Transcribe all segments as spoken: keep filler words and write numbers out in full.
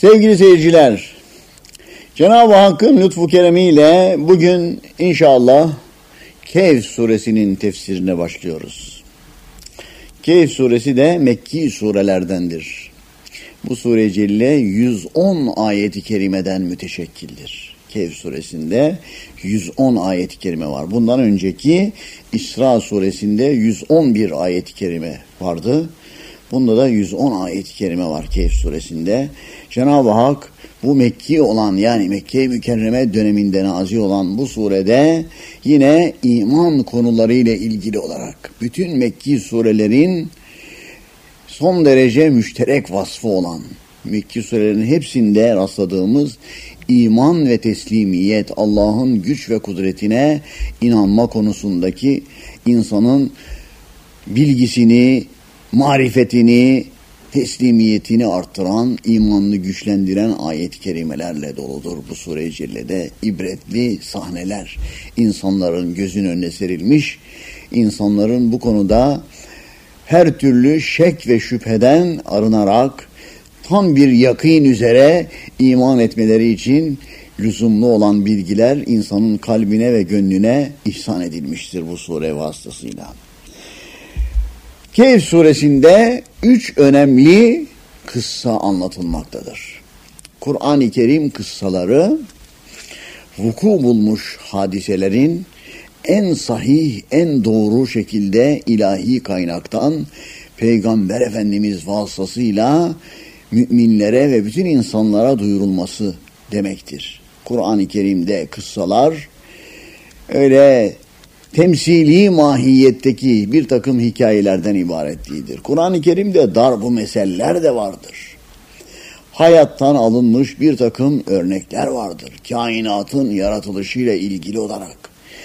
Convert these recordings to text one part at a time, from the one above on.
Sevgili seyirciler, Cenab-ı Hakk'ın lütfu keremiyle bugün inşallah Kehf suresinin tefsirine başlıyoruz. Kehf suresi de Mekki surelerdendir. Bu sure-i celile yüz on ayet-i kerimeden müteşekkildir. Kehf suresinde yüz on ayet-i kerime var. Bundan önceki İsra suresinde yüz on bir ayet-i kerime vardı. Bunda da yüz on ayet-i kerime var Kehf suresinde. Cenab-ı Hak bu Mekki olan, yani Mekke-i Mükerreme döneminde nazil olan bu surede yine iman konularıyla ilgili olarak bütün Mekki surelerin son derece müşterek vasfı olan, Mekki surelerin hepsinde rastladığımız iman ve teslimiyet, Allah'ın güç ve kudretine inanma konusundaki insanın bilgisini, marifetini, teslimiyetini arttıran, imanını güçlendiren ayet-i kerimelerle doludur. Bu sure-i cellede ibretli sahneler insanların gözünün önüne serilmiş, insanların bu konuda her türlü şek ve şüpheden arınarak tam bir yakîn üzere iman etmeleri için lüzumlu olan bilgiler insanın kalbine ve gönlüne ihsan edilmiştir bu sure vasıtasıyla. Kehf suresinde üç önemli kıssa anlatılmaktadır. Kur'an-ı Kerim kıssaları vuku bulmuş hadiselerin en sahih, en doğru şekilde ilahi kaynaktan Peygamber Efendimiz vasıtasıyla müminlere ve bütün insanlara duyurulması demektir. Kur'an-ı Kerim'de kıssalar öyle temsili mahiyetteki bir takım hikayelerden ibaret değildir. Kur'an-ı Kerim'de darb-ı meseller de vardır. Hayattan alınmış bir takım örnekler vardır. Kainatın yaratılışıyla ilgili olarak,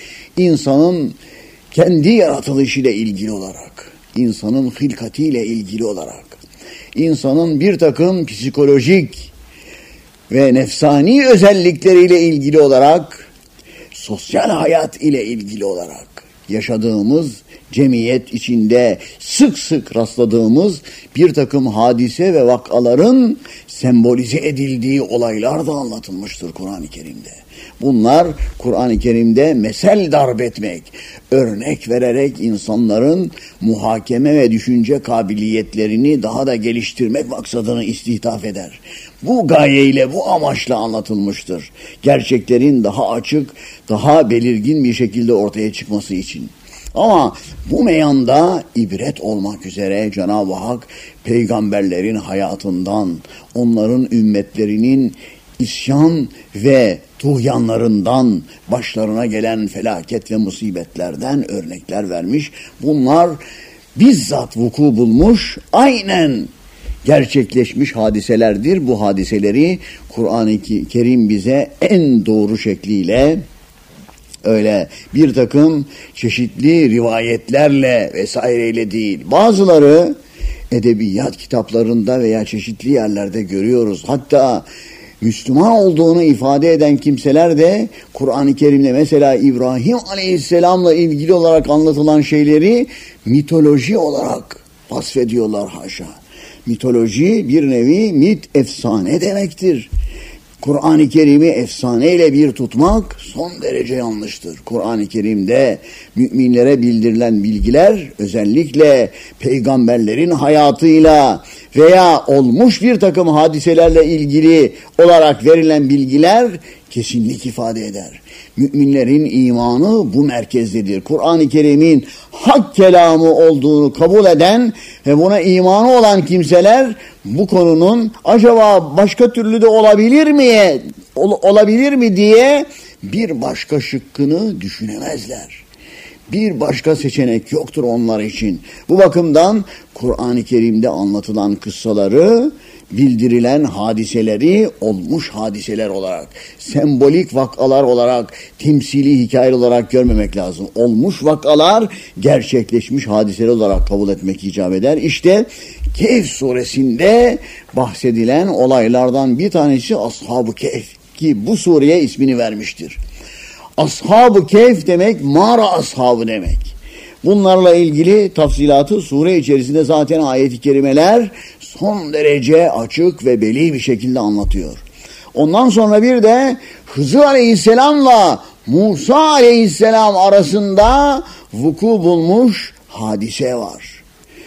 insanın kendi yaratılışıyla ilgili olarak, insanın hilkatiyle ilgili olarak, insanın bir takım psikolojik ve nefsani özellikleriyle ilgili olarak, sosyal hayat ile ilgili olarak yaşadığımız cemiyet içinde sık sık rastladığımız bir takım hadise ve vakaların sembolize edildiği olaylar da anlatılmıştır Kur'an-ı Kerim'de. Bunlar Kur'an-ı Kerim'de mesel darp etmek, örnek vererek insanların muhakeme ve düşünce kabiliyetlerini daha da geliştirmek maksadını istihdaf eder. Bu gayeyle, bu amaçla anlatılmıştır. Gerçeklerin daha açık, daha belirgin bir şekilde ortaya çıkması için. Ama bu meyanda ibret olmak üzere Cenab-ı Hak peygamberlerin hayatından, onların ümmetlerinin isyan ve tuğyanlarından, başlarına gelen felaket ve musibetlerden örnekler vermiş. Bunlar bizzat vuku bulmuş, aynen gerçekleşmiş hadiselerdir. Bu hadiseleri Kur'an-ı Kerim bize en doğru şekliyle, öyle bir takım çeşitli rivayetlerle vesaireyle değil, bazıları edebiyat kitaplarında veya çeşitli yerlerde görüyoruz. Hatta Müslüman olduğunu ifade eden kimseler de Kur'an-ı Kerim'de mesela İbrahim Aleyhisselam'la ilgili olarak anlatılan şeyleri mitoloji olarak vasfediyorlar haşa. Mitoloji bir nevi mit, efsane demektir. Kur'an-ı Kerim'i efsaneyle bir tutmak son derece yanlıştır. Kur'an-ı Kerim'de müminlere bildirilen bilgiler özellikle peygamberlerin hayatıyla veya olmuş bir takım hadiselerle ilgili olarak verilen bilgiler kesinlik ifade eder. Müminlerin imanı bu merkezdedir. Kur'an-ı Kerim'in hak kelamı olduğunu kabul eden ve buna imanı olan kimseler bu konunun acaba başka türlü de olabilir mi, ol, olabilir mi diye bir başka şıkkını düşünemezler. Bir başka seçenek yoktur onlar için. Bu bakımdan Kur'an-ı Kerim'de anlatılan kıssaları, bildirilen hadiseleri olmuş hadiseler olarak, sembolik vakalar olarak, temsili hikaye olarak görmemek lazım. Olmuş vakalar gerçekleşmiş hadiseler olarak kabul etmek icap eder. İşte Kehf suresinde bahsedilen olaylardan bir tanesi Ashab-ı Kehf, ki bu sureye ismini vermiştir. Ashab-ı Kehf demek mağara ashabı demek. Bunlarla ilgili tafsilatı sure içerisinde zaten ayet-i kerimeler son derece açık ve beli bir şekilde anlatıyor. Ondan sonra bir de Hızır Aleyhisselam'la Musa Aleyhisselam arasında vuku bulmuş hadise var.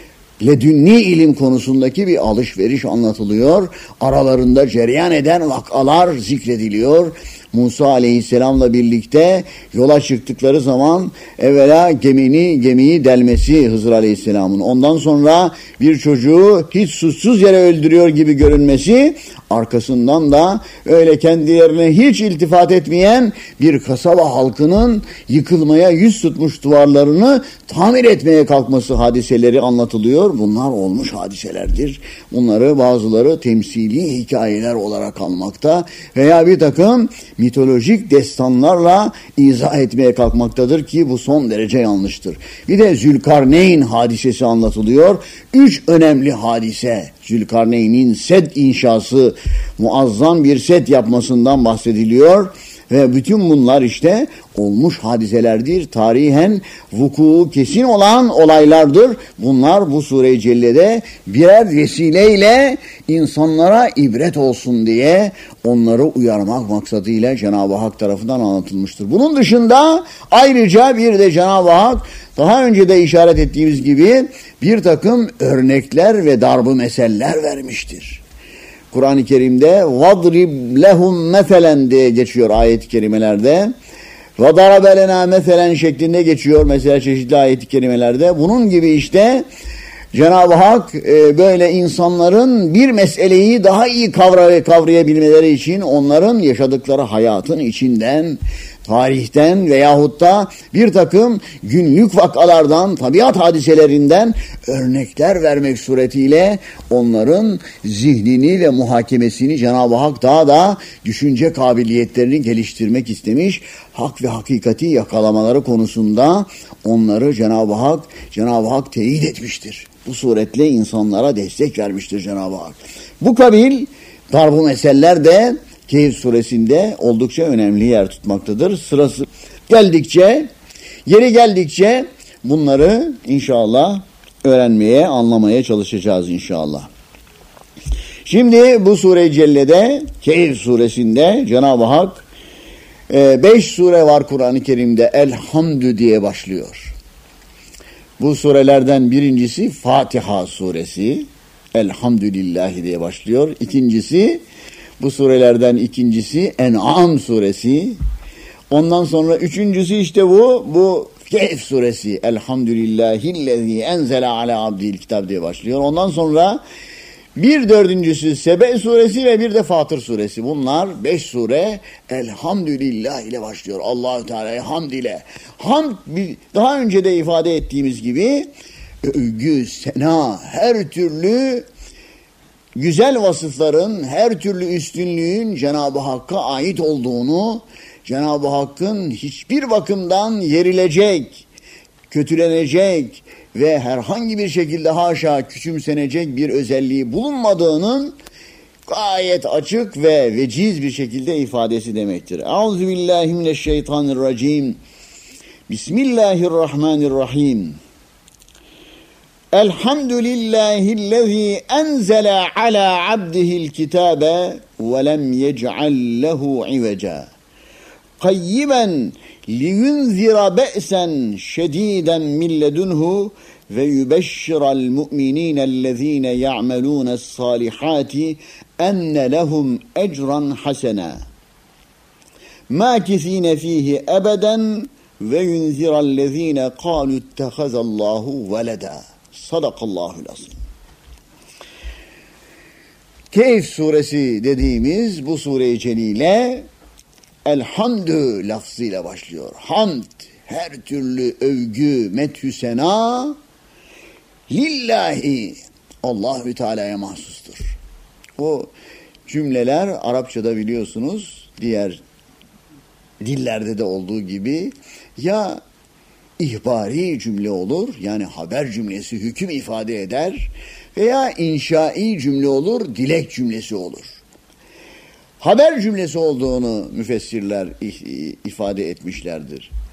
Ledünni ilim konusundaki bir alışveriş anlatılıyor. Aralarında cereyan eden vakalar zikrediliyor. Musa Aleyhisselam'la birlikte yola çıktıkları zaman evvela gemini, gemiyi delmesi Hızır Aleyhisselam'ın. Ondan sonra bir çocuğu hiç suçsuz yere öldürüyor gibi görünmesi, arkasından da öyle kendilerine hiç iltifat etmeyen bir kasaba halkının yıkılmaya yüz tutmuş duvarlarını tamir etmeye kalkması hadiseleri anlatılıyor. Bunlar olmuş hadiselerdir. Bunları bazıları temsili hikayeler olarak almakta veya bir takım mitolojik destanlarla izah etmeye kalkmaktadır ki bu son derece yanlıştır. Bir de Zülkarneyn hadisesi anlatılıyor. Üç önemli hadise. Zülkarneyn'in sed inşası, muazzam bir sed yapmasından bahsediliyor. Ve bütün bunlar işte olmuş hadiselerdir. Tarihen vuku kesin olan olaylardır. Bunlar bu Sure-i Celle'de birer vesileyle insanlara ibret olsun diye onları uyarmak maksadıyla Cenab-ı Hak tarafından anlatılmıştır. Bunun dışında ayrıca bir de Cenab-ı Hak daha önce de işaret ettiğimiz gibi bir takım örnekler ve darb-ı meseller vermiştir. Kur'an-ı Kerim'de وَضْرِبْ لَهُمْ مَثَلًا diye geçiyor ayet-i kerimelerde. وَضَرَبَ لَنَا مَثَلًا şeklinde geçiyor mesela çeşitli ayet-i kerimelerde. Bunun gibi işte Cenab-ı Hak e, böyle insanların bir meseleyi daha iyi kavray- kavrayabilmeleri için onların yaşadıkları hayatın içinden, tarihten veyahut da bir takım günlük vakalardan, tabiat hadiselerinden örnekler vermek suretiyle onların zihnini ve muhakemesini Cenab-ı Hak daha da düşünce kabiliyetlerini geliştirmek istemiş. Hak ve hakikati yakalamaları konusunda onları Cenab-ı Hak, Cenab-ı Hak teyit etmiştir. Bu suretle insanlara destek vermiştir Cenab-ı Hak. Bu kabil darb-ı meseller de Kehf suresinde oldukça önemli yer tutmaktadır. Sırası geldikçe, yeri geldikçe bunları inşallah öğrenmeye, anlamaya çalışacağız inşallah. Şimdi bu Sure-i Celle'de, Kehf suresinde Cenab-ı Hak beş sure var Kur'an-ı Kerim'de Elhamdü diye başlıyor. Bu surelerden birincisi Fatiha suresi, Elhamdülillahi diye başlıyor. İkincisi, bu surelerden ikincisi En'am suresi. Ondan sonra üçüncüsü işte bu, bu Kehf suresi. Elhamdülillahillezî enzele ala abdil kitab diye başlıyor. Ondan sonra bir dördüncüsü Sebe suresi ve bir de Fatır suresi. Bunlar beş sure Elhamdülillah ile başlıyor. Allah-u Teala'ya hamd ile. Hamd, daha önce de ifade ettiğimiz gibi övgü, sena, her türlü güzel vasıfların, her türlü üstünlüğün Cenab-ı Hakk'a ait olduğunu, Cenab-ı Hakk'ın hiçbir bakımdan yerilecek, kötülenecek ve herhangi bir şekilde haşa küçümsenecek bir özelliği bulunmadığının gayet açık ve veciz bir şekilde ifadesi demektir. Euzubillahimineşşeytanirracim. Bismillahirrahmanirrahim. Elhamdülillahillezî enzele ala abdihil kitâbe ve lem yec'al lehu iveca. Qayyiben liyunzira be'sen şedîden min ledunhu ve yubeşşiral mu'minînellezîne ya'melûne's-sâlihâti enne lehum ecran hasena. Mâkisîne fîhi ebeden ve yunzirallezîne kâlu ittehazallâhu veleda. Sadakallahul azim. Kehf suresi dediğimiz bu sure-i celile elhamdü lafzıyla başlıyor. Hamd, her türlü övgü, methü sena lillahi, Allahü Teala'ya mahsustur. O cümleler Arapçada biliyorsunuz diğer dillerde de olduğu gibi ya ihbari cümle olur, yani haber cümlesi hüküm ifade eder veya inşai cümle olur, dilek cümlesi olur. Haber cümlesi olduğunu müfessirler ifade etmişlerdir.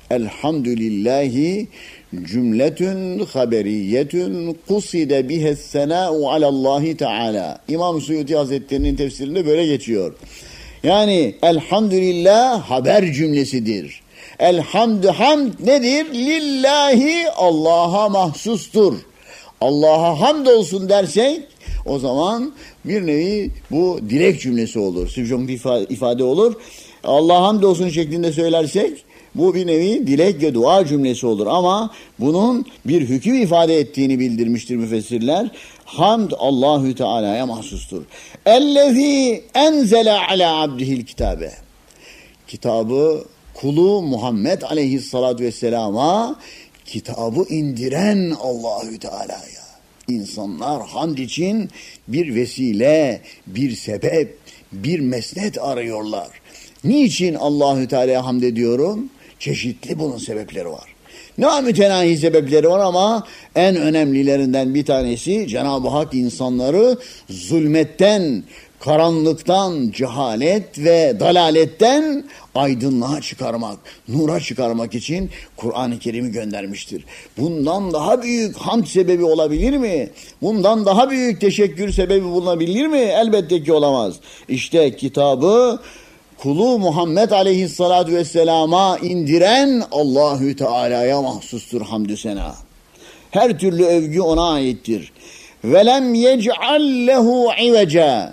Elhamdülillahi cümletün haberiyetün kuside bihes senâ'u alallahi teâlâ. İmam Suyuti Hazretleri'nin tefsirinde böyle geçiyor. Yani elhamdülillah haber cümlesidir. Elhamdü hamd nedir? Lillahi, Allah'a mahsustur. Allah'a hamd olsun dersek o zaman bir nevi bu dilek cümlesi olur. Sübjong ifade olur. Allah'a hamd olsun şeklinde söylersek bu bir nevi dilek ve dua cümlesi olur. Ama bunun bir hüküm ifade ettiğini bildirmiştir müfessirler. Hamd Allahü Teala'ya mahsustur. Ellezî enzele ala abdihil kitabe. Kitabı kulu Muhammed aleyhissalatu vesselama kitabı indiren Allahü Teala'ya. İnsanlar hamd için bir vesile, bir sebep, bir mesnet arıyorlar. Niçin Allahü Teala'ya hamd ediyorum? Çeşitli bunun sebepleri var. Ne mütenahi sebepleri var ama en önemlilerinden bir tanesi Cenab-ı Hak insanları zulmetten, karanlıktan, cehalet ve dalaletten aydınlığa çıkarmak, nura çıkarmak için Kur'an-ı Kerim'i göndermiştir. Bundan daha büyük hamd sebebi olabilir mi? Bundan daha büyük teşekkür sebebi bulunabilir mi? Elbette ki olamaz. İşte kitabı kulu Muhammed aleyhissalatu vesselama indiren Allahü Teala'ya mahsustur hamdü sena. Her türlü övgü ona aittir. Velem yec'al lehu iveca.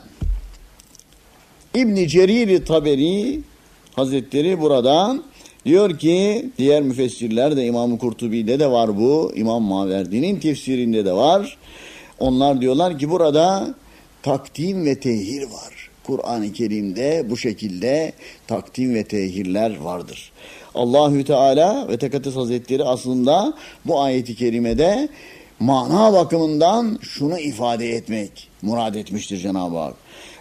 İbn Cerir Taberi Hazretleri buradan diyor ki, diğer müfessirler de İmam-ı Kurtubi'de de var bu, İmam Maverdi'nin tefsirinde de var. Onlar diyorlar ki burada takdim ve tehir var. Kur'an-ı Kerim'de bu şekilde takdim ve tehirler vardır. Allahü Teala ve Tekaddes Hazretleri aslında bu ayeti kerimede mana bakımından şunu ifade etmek murad etmiştir Cenab-ı Hak.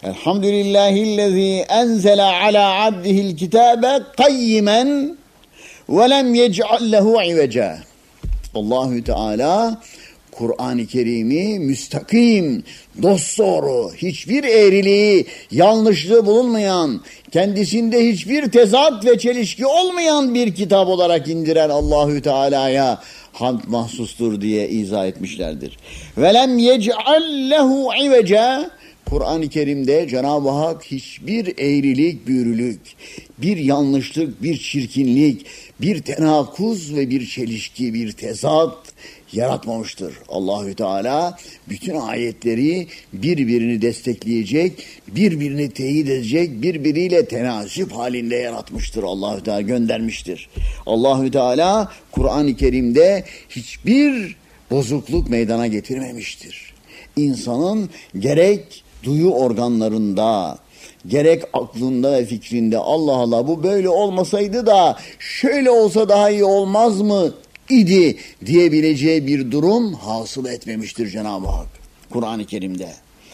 Elhamdülillahillezî enzele ala abdihil kitâbe kayyimen ve lem yec'al lehu iveca. Allahü Teala Kur'an-ı Kerim'i müstakim, dosdoğru, hiçbir eğriliği, yanlışlığı bulunmayan, kendisinde hiçbir tezat ve çelişki olmayan bir kitap olarak indiren Allahü Teala'ya hamd mahsustur diye izah etmişlerdir. Velem yec'al lehu iveca. Kur'an-ı Kerim'de Cenab-ı Hak hiçbir eğrilik, büyürülük, bir yanlışlık, bir çirkinlik, bir tenakuz ve bir çelişki, bir tezat yaratmamıştır. Allahü Teala bütün ayetleri birbirini destekleyecek, birbirini teyit edecek, birbiriyle tenasüp halinde yaratmıştır. Allahü Teala göndermiştir. Allahü Teala Kur'an-ı Kerim'de hiçbir bozukluk meydana getirmemiştir. İnsanın gerek duyu organlarında, gerek aklında ve fikrinde Allah Allah bu böyle olmasaydı da şöyle olsa daha iyi olmaz mı idi diyebileceği bir durum hasıl etmemiştir Cenab-ı Hak Kur'an-ı Kerim'de.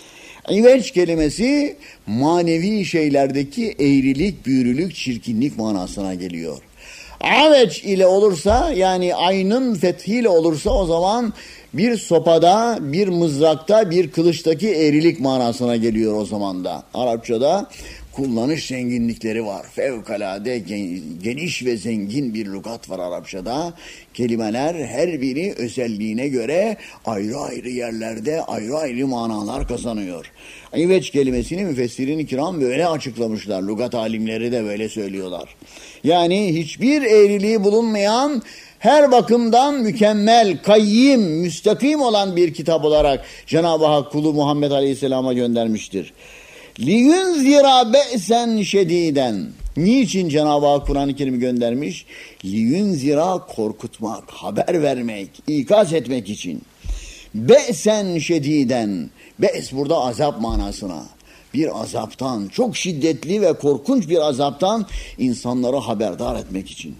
İveç kelimesi manevi şeylerdeki eğrilik, büyürülük, çirkinlik manasına geliyor. Aveç ile olursa, yani aynın fethiyle olursa o zaman bir sopada, bir mızrakta, bir kılıçtaki eğrilik manasına geliyor o zaman da. Arapçada kullanış zenginlikleri var. Fevkalade geniş ve zengin bir lügat var Arapçada. Kelimeler her biri özelliğine göre ayrı ayrı yerlerde ayrı ayrı manalar kazanıyor. İveç kelimesini müfessirin-i kiram böyle açıklamışlar. Lügat alimleri de böyle söylüyorlar. Yani hiçbir eğriliği bulunmayan, her bakımdan mükemmel, kayyim, müstakim olan bir kitap olarak Cenab-ı Hak kulu Muhammed Aleyhisselam'a göndermiştir. لِيُنْزِرَ بَأْسًا شَد۪يدًا. Niçin Cenab-ı Hak Kur'an-ı Kerim'i göndermiş? لِيُنْزِرَ korkutmak, haber vermek, ikaz etmek için. بَأْسًا شَد۪يدًا. Be's burada azap manasına. Bir azaptan, çok şiddetli ve korkunç bir azaptan insanları haberdar etmek için.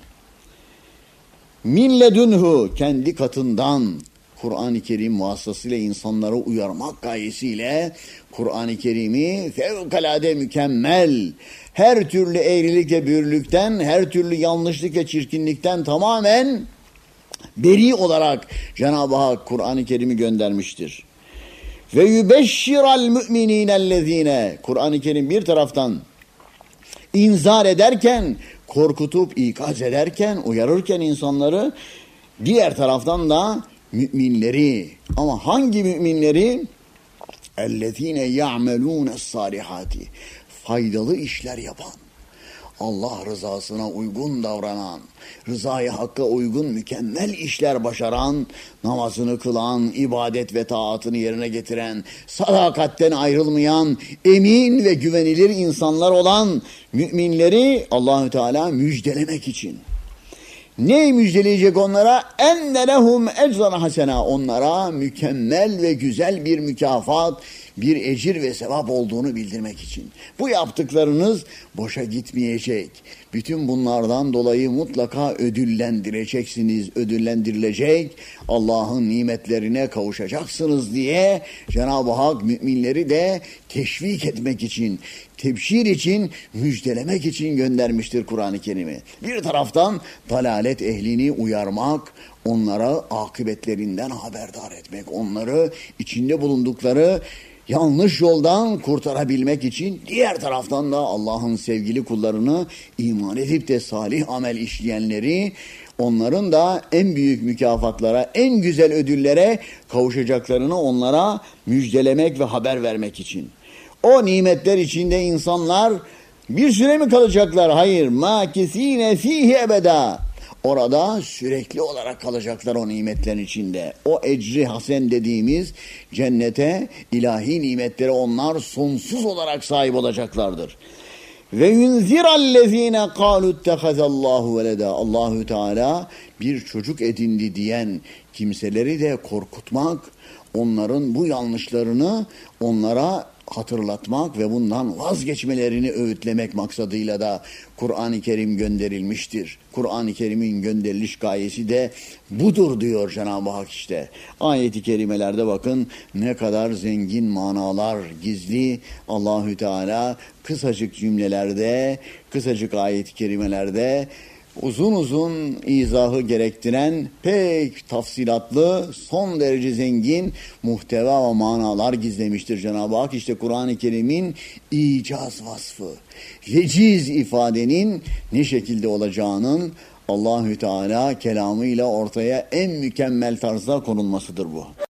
Min ledunhu, kendi katından Kur'an-ı Kerim vasıtasıyla insanları uyarmak gayesiyle Kur'an-ı Kerim'i fevkalade mükemmel, her türlü eğrilik ve büyürlükten, her türlü yanlışlık ve çirkinlikten tamamen beri olarak Cenab-ı Hak Kur'an-ı Kerim'i göndermiştir. Ve yübeşşiral mü'minînellezîne. Kur'an-ı Kerim bir taraftan inzar ederken, korkutup ikaz ederken, uyarırken insanları, diğer taraftan da müminleri, ama hangi müminleri? اَلَّذ۪ينَ يَعْمَلُونَ الصَّالِحَاتِ Faydalı işler yapan, Allah rızasına uygun davranan, rızayı hakka uygun mükemmel işler başaran, namazını kılan, ibadet ve taatını yerine getiren, sadakatten ayrılmayan, emin ve güvenilir insanlar olan müminleri Allahü Teala müjdelemek için. Ne müjdeleyecek onlara? Enne lehum ecran hasena. Onlara mükemmel ve güzel bir mükafat, bir ecir ve sevap olduğunu bildirmek için. Bu yaptıklarınız boşa gitmeyecek. Bütün bunlardan dolayı mutlaka ödüllendireceksiniz, ödüllendirilecek. Allah'ın nimetlerine kavuşacaksınız diye Cenab-ı Hak müminleri de teşvik etmek için, tebşir için, müjdelemek için göndermiştir Kur'an-ı Kerim'i. Bir taraftan dalalet ehlini uyarmak, onlara akıbetlerinden haberdar etmek, onları içinde bulundukları yanlış yoldan kurtarabilmek için, diğer taraftan da Allah'ın sevgili kullarını, iman edip de salih amel işleyenleri, onların da en büyük mükafatlara, en güzel ödüllere kavuşacaklarını onlara müjdelemek ve haber vermek için. O nimetler içinde insanlar bir süre mi kalacaklar? Hayır. Mâkisîne fîhî ebedâ. Orada sürekli olarak kalacaklar o nimetlerin içinde. O ecri hasen dediğimiz cennete, ilahi nimetlere onlar sonsuz olarak sahip olacaklardır. Ve yunzirallezîne kâlu ittehazallâhu veleda. Allahü Teala bir çocuk edindi diyen kimseleri de korkutmak, onların bu yanlışlarını onlara hatırlatmak ve bundan vazgeçmelerini öğütlemek maksadıyla da Kur'an-ı Kerim gönderilmiştir. Kur'an-ı Kerim'in gönderiliş gayesi de budur diyor Cenab-ı Hak işte. Ayet-i kerimelerde bakın ne kadar zengin manalar gizli. Allahü Teala kısacık cümlelerde, kısacık ayet-i kerimelerde uzun uzun izahı gerektiren pek tafsilatlı, son derece zengin muhteva ve manalar gizlemiştir Cenab-ı Hak. İşte Kur'an-ı Kerim'in icaz vasfı, veciz ifadenin ne şekilde olacağının Allahü Teala kelamıyla ortaya en mükemmel tarzda konulmasıdır bu.